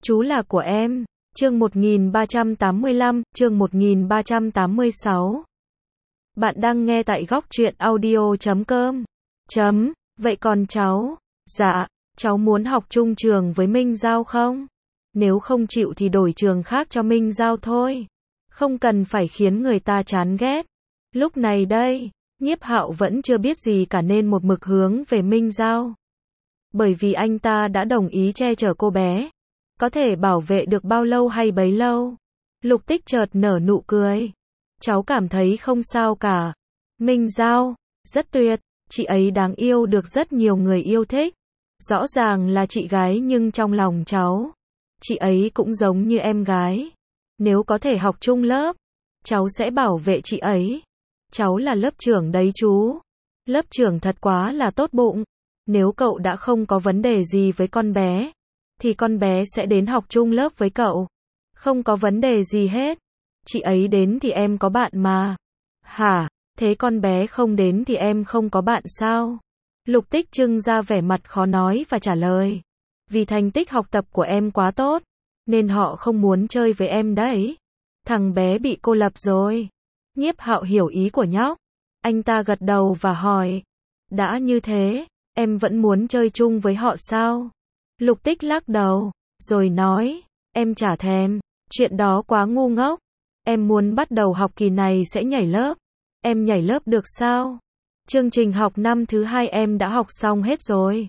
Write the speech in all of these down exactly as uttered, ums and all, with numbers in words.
Chú là của em. Chương một nghìn ba trăm tám mươi lăm, chương một nghìn ba trăm tám mươi sáu. Bạn đang nghe tại góc truyện audio chấm com. Chấm, vậy còn cháu? Dạ, cháu muốn học chung trường với Minh Giao không? Nếu không chịu thì đổi trường khác cho Minh Giao thôi. Không cần phải khiến người ta chán ghét. Lúc này đây, Nhiếp Hạo vẫn chưa biết gì cả nên một mực hướng về Minh Giao. Bởi vì anh ta đã đồng ý che chở cô bé. Có thể bảo vệ được bao lâu hay bấy lâu. Lục Tích chợt nở nụ cười. Cháu cảm thấy không sao cả. Minh Giao, rất tuyệt, chị ấy đáng yêu được rất nhiều người yêu thích. Rõ ràng là chị gái nhưng trong lòng cháu, chị ấy cũng giống như em gái. Nếu có thể học chung lớp, cháu sẽ bảo vệ chị ấy. Cháu là lớp trưởng đấy chú. Lớp trưởng thật quá là tốt bụng. Nếu cậu đã không có vấn đề gì với con bé, thì con bé sẽ đến học chung lớp với cậu. Không có vấn đề gì hết. Chị ấy đến thì em có bạn mà. Hả? Thế con bé không đến thì em không có bạn sao? Lục Tích trưng ra vẻ mặt khó nói và trả lời. Vì thành tích học tập của em quá tốt, nên họ không muốn chơi với em đấy. Thằng bé bị cô lập rồi. Nhiếp Hạo hiểu ý của nhóc. Anh ta gật đầu và hỏi. Đã như thế, em vẫn muốn chơi chung với họ sao? Lục Tích lắc đầu, rồi nói, em chả thèm, chuyện đó quá ngu ngốc. Em muốn bắt đầu học kỳ này sẽ nhảy lớp. Em nhảy lớp được sao? Chương trình học năm thứ hai em đã học xong hết rồi.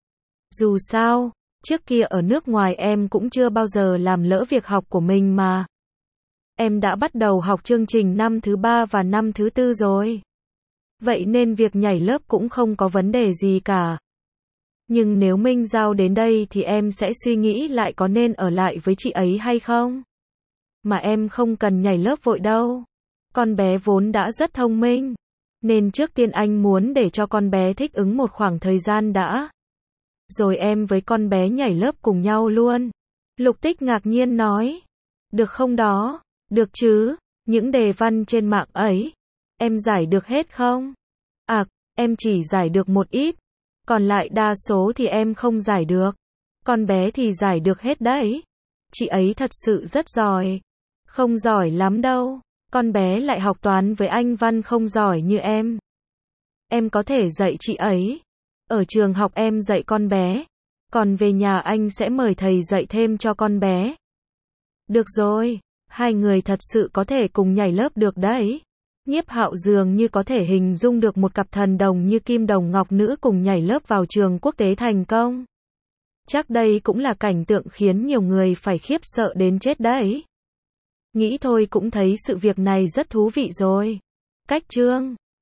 Dù sao, trước kia ở nước ngoài em cũng chưa bao giờ làm lỡ việc học của mình mà. Em đã bắt đầu học chương trình năm thứ ba và năm thứ tư rồi. Vậy nên việc nhảy lớp cũng không có vấn đề gì cả. Nhưng nếu Minh Giao đến đây thì em sẽ suy nghĩ lại có nên ở lại với chị ấy hay không. Mà em không cần nhảy lớp vội đâu. Con bé vốn đã rất thông minh. Nên trước tiên anh muốn để cho con bé thích ứng một khoảng thời gian đã. Rồi em với con bé nhảy lớp cùng nhau luôn. Lục Tích ngạc nhiên nói. Được không đó? Được chứ. Những đề văn trên mạng ấy, em giải được hết không? À, em chỉ giải được một ít. Còn lại đa số thì em không giải được. Con bé thì giải được hết đấy. Chị ấy thật sự rất giỏi. Không giỏi lắm đâu. Con bé lại học toán với anh văn không giỏi như em. Em có thể dạy chị ấy. Ở trường học em dạy con bé. Còn về nhà anh sẽ mời thầy dạy thêm cho con bé. Được rồi. Hai người thật sự có thể cùng nhảy lớp được đấy. Nhiếp Hạo dường như có thể hình dung được một cặp thần đồng như kim đồng ngọc nữ cùng nhảy lớp vào trường quốc tế thành công. Chắc đây cũng là cảnh tượng khiến nhiều người phải khiếp sợ đến chết đấy. Nghĩ thôi cũng thấy sự việc này rất thú vị rồi. Cách chương